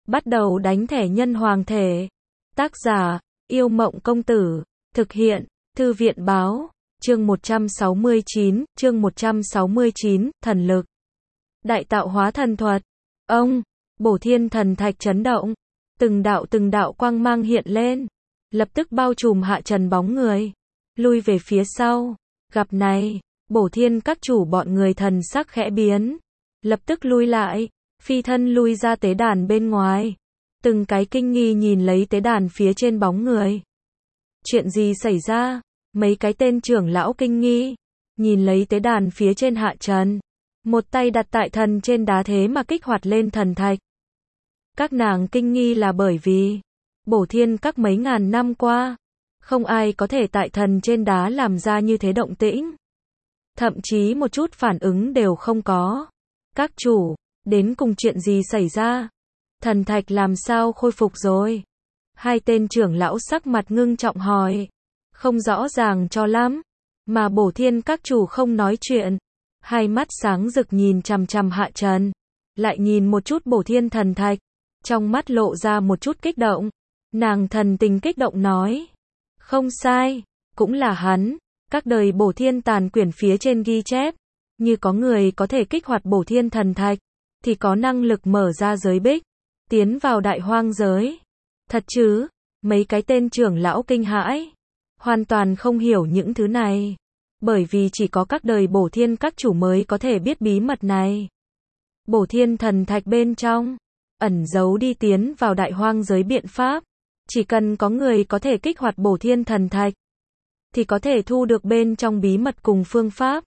Bắt đầu đánh thẻ nhân hoàng thể. Tác giả, Yêu Mộng Công Tử. Thực hiện, Thư viện Báo. Chương 169, thần lực. Đại tạo hóa thần thuật. Ông, Bổ Thiên thần thạch chấn động. Từng đạo quang mang hiện lên. Lập tức bao trùm Hạ Trần bóng người. Lui về phía sau. Gặp này, Bổ Thiên các chủ bọn người thần sắc khẽ biến. Lập tức lui lại. Phi thân lui ra tế đàn bên ngoài. Từng cái kinh nghi nhìn lấy tế đàn phía trên bóng người. Chuyện gì xảy ra? Mấy cái tên trưởng lão kinh nghi. Nhìn lấy tế đàn phía trên Hạ Trần. Một tay đặt tại thần trên đá thế mà kích hoạt lên thần thạch. Các nàng kinh nghi là bởi vì Bổ Thiên các mấy ngàn năm qua, không ai có thể tại thần trên đá làm ra như thế động tĩnh. Thậm chí một chút phản ứng đều không có. Các chủ, đến cùng chuyện gì xảy ra? Thần thạch làm sao khôi phục rồi? Hai tên trưởng lão sắc mặt ngưng trọng hỏi. Không rõ ràng cho lắm. Mà Bổ Thiên các chủ không nói chuyện. Hai mắt sáng rực nhìn chằm chằm Hạ Trần. Lại nhìn một chút Bổ Thiên thần thạch. Trong mắt lộ ra một chút kích động. Nàng thần tình kích động nói. Không sai, cũng là hắn. Các đời Bổ Thiên tàn quyển phía trên ghi chép. Như có người có thể kích hoạt Bổ Thiên thần thạch, thì có năng lực mở ra giới bích, tiến vào đại hoang giới. Thật chứ? Mấy cái tên trưởng lão kinh hãi. Hoàn toàn không hiểu những thứ này. Bởi vì chỉ có các đời Bổ Thiên các chủ mới có thể biết bí mật này. Bổ Thiên thần thạch bên trong ẩn giấu đi tiến vào đại hoang giới biện pháp. Chỉ cần có người có thể kích hoạt Bổ Thiên thần thạch, thì có thể thu được bên trong bí mật cùng phương pháp.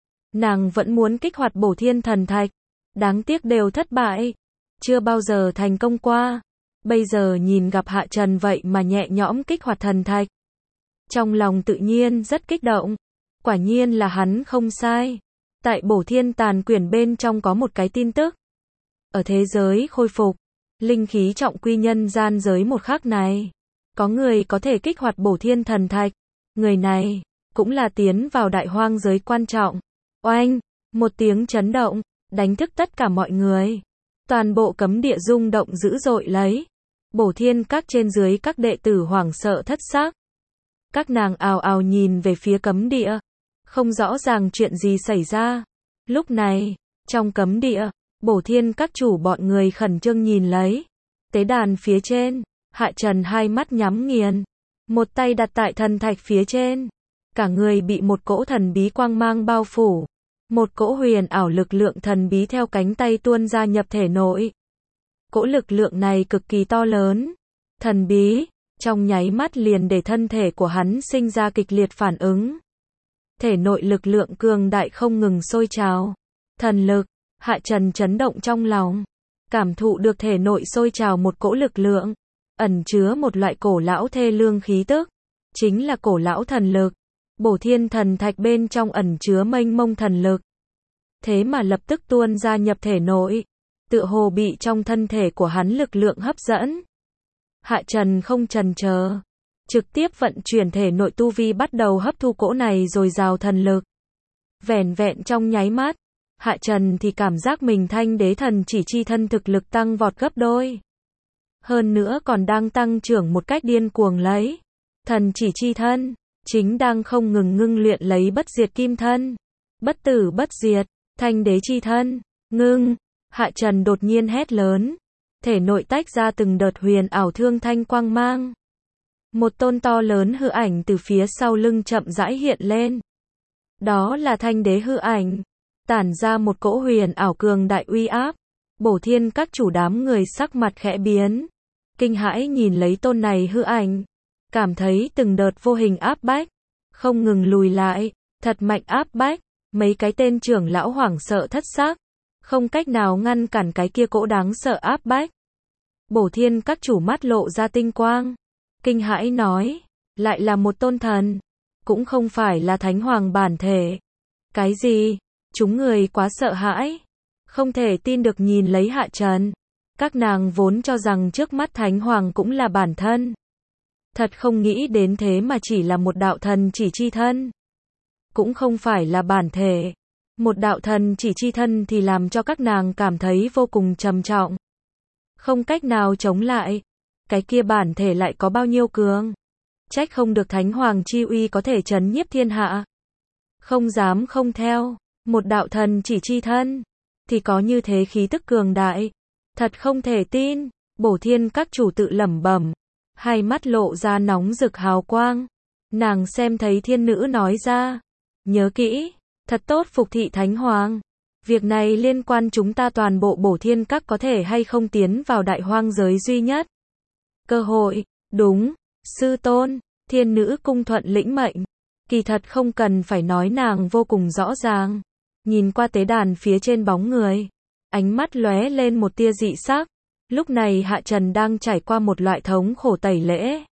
Nàng vẫn muốn kích hoạt Bổ Thiên thần thạch. Đáng tiếc đều thất bại. Chưa bao giờ thành công qua. Bây giờ nhìn gặp Hạ Trần vậy mà nhẹ nhõm kích hoạt thần thạch. Trong lòng tự nhiên rất kích động. Quả nhiên là hắn không sai. Tại Bổ Thiên tàn quyển bên trong có một cái tin tức. Ở thế giới khôi phục, linh khí trọng quy nhân gian giới một khắc này, có người có thể kích hoạt Bổ Thiên thần thạch. Người này cũng là tiến vào đại hoang giới quan trọng. Oanh, một tiếng chấn động, đánh thức tất cả mọi người. Toàn bộ cấm địa rung động dữ dội lấy. Bổ Thiên các trên dưới các đệ tử hoảng sợ thất xác. Các nàng ào ào nhìn về phía cấm địa. Không rõ ràng chuyện gì xảy ra. Lúc này, trong cấm địa, Bổ Thiên các chủ bọn người khẩn trương nhìn lấy. Tế đàn phía trên, Hạ Trần hai mắt nhắm nghiền. Một tay đặt tại thần thạch phía trên. Cả người bị một cỗ thần bí quang mang bao phủ. Một cỗ huyền ảo lực lượng thần bí theo cánh tay tuôn ra nhập thể nội. Cỗ lực lượng này cực kỳ to lớn, thần bí, trong nháy mắt liền để thân thể của hắn sinh ra kịch liệt phản ứng. Thể nội lực lượng cường đại không ngừng sôi trào. Thần lực, Hạ Trần chấn động trong lòng. Cảm thụ được thể nội sôi trào một cỗ lực lượng, ẩn chứa một loại cổ lão thê lương khí tức. Chính là cổ lão thần lực. Bổ Thiên thần thạch bên trong ẩn chứa mênh mông thần lực. Thế mà lập tức tuôn ra nhập thể nội. Tựa hồ bị trong thân thể của hắn lực lượng hấp dẫn. Hạ Trần không chần chờ. Trực tiếp vận chuyển thể nội tu vi bắt đầu hấp thu cỗ này rồi rào thần lực. Vẻn vẹn trong nháy mắt. Hạ Trần thì cảm giác mình thanh đế thần chỉ chi thân thực lực tăng vọt gấp đôi. Hơn nữa còn đang tăng trưởng một cách điên cuồng lấy. Thần chỉ chi thân chính đang không ngừng ngưng luyện lấy bất diệt kim thân. Bất tử bất diệt, thanh đế chi thân, ngưng. Hạ Trần đột nhiên hét lớn. Thể nội tách ra từng đợt huyền ảo thương thanh quang mang. Một tôn to lớn hư ảnh từ phía sau lưng chậm rãi hiện lên. Đó là thanh đế hư ảnh. Tản ra một cỗ huyền ảo cường đại uy áp. Bổ Thiên các chủ đám người sắc mặt khẽ biến. Kinh hãi nhìn lấy tôn này hư ảnh. Cảm thấy từng đợt vô hình áp bách. Không ngừng lùi lại. Thật mạnh áp bách. Mấy cái tên trưởng lão hoảng sợ thất xác. Không cách nào ngăn cản cái kia cỗ đáng sợ áp bách. Bổ Thiên các chủ mắt lộ ra tinh quang. Kinh hãi nói. Lại là một tôn thần. Cũng không phải là thánh hoàng bản thể. Cái gì? Chúng người quá sợ hãi. Không thể tin được nhìn lấy Hạ Trần. Các nàng vốn cho rằng trước mắt thánh hoàng cũng là bản thân. Thật không nghĩ đến thế mà chỉ là một đạo thần chỉ chi thân. Cũng không phải là bản thể. Một đạo thần chỉ chi thân thì làm cho các nàng cảm thấy vô cùng trầm trọng. không cách nào chống lại. Cái kia bản thể lại có bao nhiêu cường? Trách không được Thánh Hoàng chi uy có thể trấn nhiếp thiên hạ. Không dám không theo, một đạo thần chỉ chi thân, thì có như thế khí tức cường đại. Thật không thể tin, Bổ Thiên các chủ tự lẩm bẩm, hai mắt lộ ra nóng rực hào quang. Nàng xem thấy thiên nữ nói ra, nhớ kỹ, thật tốt phục thị Thánh Hoàng. Việc này liên quan chúng ta toàn bộ Bổ Thiên các có thể hay không tiến vào đại hoang giới duy nhất. Cơ hội, đúng, sư tôn, thiên nữ cung thuận lĩnh mệnh. Kỳ thật không cần phải nói nàng vô cùng rõ ràng. Nhìn qua tế đàn phía trên bóng người, ánh mắt lóe lên một tia dị sắc. Lúc này Hạ Trần đang trải qua một loại thống khổ tẩy lễ.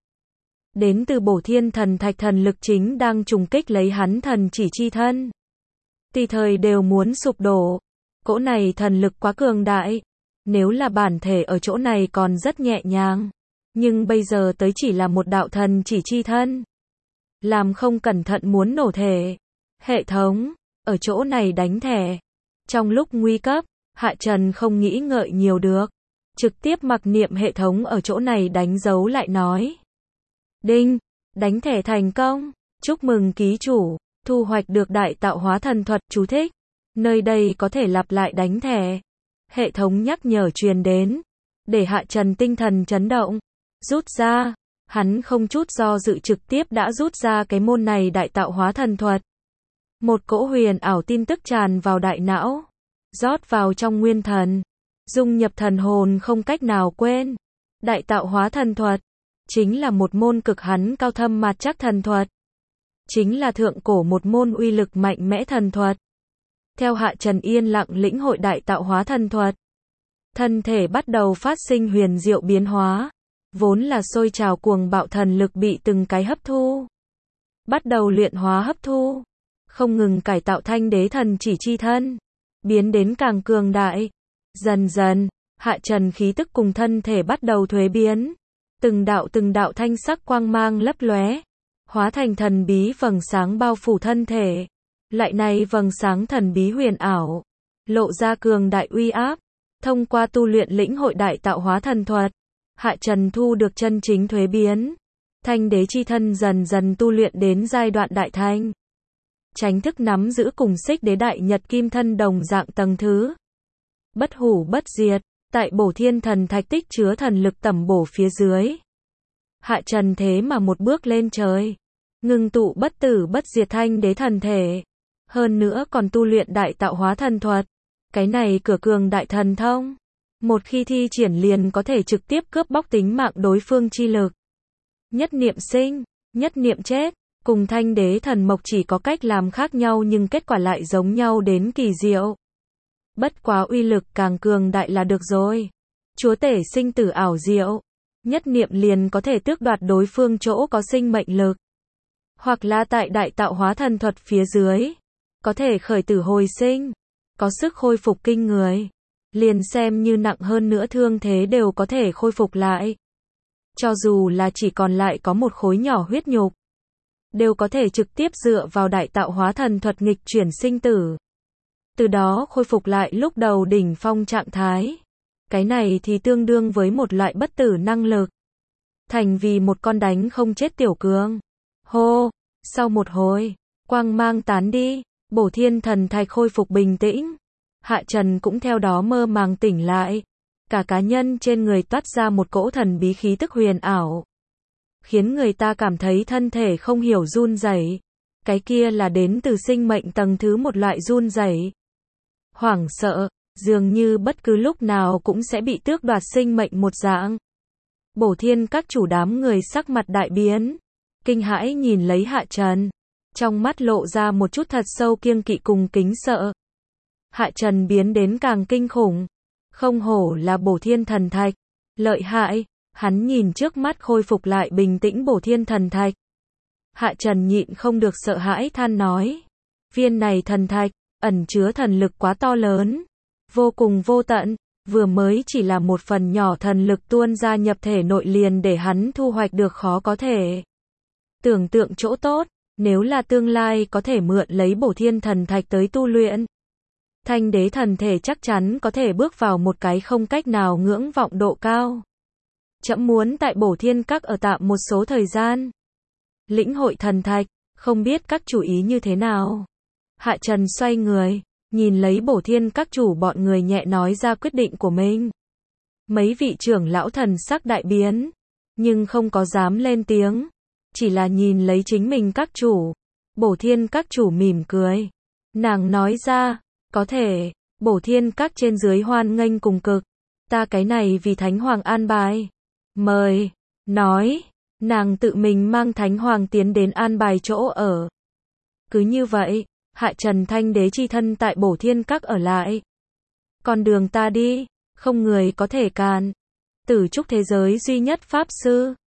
Đến từ Bổ Thiên thần thạch thần lực chính đang trùng kích lấy hắn thần chỉ chi thân. Tùy thời đều muốn sụp đổ. Cỗ này thần lực quá cường đại. Nếu là bản thể ở chỗ này còn rất nhẹ nhàng. Nhưng bây giờ tới chỉ là một đạo thần chỉ chi thân. Làm không cẩn thận muốn nổ thể. Hệ thống, ở chỗ này đánh thẻ. Trong lúc nguy cấp, Hạ Trần không nghĩ ngợi nhiều được. Trực tiếp mặc niệm hệ thống ở chỗ này đánh dấu lại nói. Đinh, đánh thẻ thành công. Chúc mừng ký chủ, thu hoạch được đại tạo hóa thần thuật. Chú thích, nơi đây có thể lặp lại đánh thẻ. Hệ thống nhắc nhở truyền đến. Để Hạ Trần tinh thần chấn động. Rút ra, hắn không chút do dự trực tiếp đã rút ra cái môn này đại tạo hóa thần thuật. Một cỗ huyền ảo tin tức tràn vào đại não, rót vào trong nguyên thần, dung nhập thần hồn không cách nào quên. Đại tạo hóa thần thuật, chính là một môn cực hắn cao thâm mạt chắc thần thuật. Chính là thượng cổ một môn uy lực mạnh mẽ thần thuật. Theo Hạ Trần yên lặng lĩnh hội đại tạo hóa thần thuật, thân thể bắt đầu phát sinh huyền diệu biến hóa. Vốn là sôi trào cuồng bạo thần lực bị từng cái hấp thu. Bắt đầu luyện hóa hấp thu. Không ngừng cải tạo thanh đế thần chỉ chi thân. Biến đến càng cường đại. Dần dần, Hạ Trần khí tức cùng thân thể bắt đầu thuế biến. Từng đạo thanh sắc quang mang lấp lóe. Hóa thành thần bí vầng sáng bao phủ thân thể. Lại này vầng sáng thần bí huyền ảo. Lộ ra cường đại uy áp. Thông qua tu luyện lĩnh hội đại tạo hóa thần thuật. Hạ Trần thu được chân chính thuế biến. Thanh đế chi thân dần dần tu luyện đến giai đoạn đại thanh. Chánh thức nắm giữ cùng xích đế đại nhật kim thân đồng dạng tầng thứ. Bất hủ bất diệt, tại Bổ Thiên thần thạch tích chứa thần lực tẩm bổ phía dưới. Hạ Trần thế mà một bước lên trời. Ngưng tụ bất tử bất diệt thanh đế thần thể. Hơn nữa còn tu luyện đại tạo hóa thần thuật. Cái này cửa cường đại thần thông. Một khi thi triển liền có thể trực tiếp cướp bóc tính mạng đối phương chi lực. Nhất niệm sinh, nhất niệm chết, cùng thanh đế thần mộc chỉ có cách làm khác nhau nhưng kết quả lại giống nhau đến kỳ diệu. Bất quá uy lực càng cường đại là được rồi. Chúa tể sinh tử ảo diệu. Nhất niệm liền có thể tước đoạt đối phương chỗ có sinh mệnh lực. Hoặc là tại đại tạo hóa thần thuật phía dưới. Có thể khởi tử hồi sinh. Có sức khôi phục kinh người. Liền xem như nặng hơn nữa thương thế đều có thể khôi phục lại. Cho dù là chỉ còn lại có một khối nhỏ huyết nhục, đều có thể trực tiếp dựa vào đại tạo hóa thần thuật nghịch chuyển sinh tử. Từ đó khôi phục lại lúc đầu đỉnh phong trạng thái. Cái này thì tương đương với một loại bất tử năng lực. Thành vì một con đánh không chết tiểu cường. Hô, sau một hồi, quang mang tán đi, Bổ Thiên thần thạch khôi phục bình tĩnh. Hạ Trần cũng theo đó mơ màng tỉnh lại. Cả cá nhân trên người toát ra một cỗ thần bí khí tức huyền ảo. Khiến người ta cảm thấy thân thể không hiểu run rẩy. Cái kia là đến từ sinh mệnh tầng thứ một loại run rẩy. Hoảng sợ, dường như bất cứ lúc nào cũng sẽ bị tước đoạt sinh mệnh một dạng. Bổ Thiên các chủ đám người sắc mặt đại biến. Kinh hãi nhìn lấy Hạ Trần. Trong mắt lộ ra một chút thật sâu kiêng kỵ cùng kính sợ. Hạ Trần biến đến càng kinh khủng. Không hổ là Bổ Thiên thần thạch. Lợi hại, hắn nhìn trước mắt khôi phục lại bình tĩnh Bổ Thiên thần thạch. Hạ Trần nhịn không được sợ hãi than nói. Viên này thần thạch, ẩn chứa thần lực quá to lớn. Vô cùng vô tận, vừa mới chỉ là một phần nhỏ thần lực tuôn ra nhập thể nội liền để hắn thu hoạch được khó có thể. Tưởng tượng chỗ tốt, nếu là tương lai có thể mượn lấy Bổ Thiên thần thạch tới tu luyện. Thanh đế thần thể chắc chắn có thể bước vào một cái không cách nào ngưỡng vọng độ cao. Trẫm muốn tại Bổ Thiên Các ở tạm một số thời gian. Lĩnh hội thần thạch, không biết các chủ ý như thế nào. Hạ Trần xoay người, nhìn lấy Bổ Thiên Các chủ bọn người nhẹ nói ra quyết định của mình. Mấy vị trưởng lão thần sắc đại biến, nhưng không có dám lên tiếng, chỉ là nhìn lấy chính mình các chủ. Bổ Thiên Các chủ mỉm cười. Nàng nói ra, có thể, Bổ Thiên Các trên dưới hoan nghênh cùng cực. Ta cái này vì Thánh Hoàng an bài. Mời, nói, nàng tự mình mang Thánh Hoàng tiến đến an bài chỗ ở. Cứ như vậy, Hạ Trần Thanh đế chi thân tại Bổ Thiên Các ở lại. Con đường ta đi, không người có thể cản. Tử trúc thế giới duy nhất pháp sư.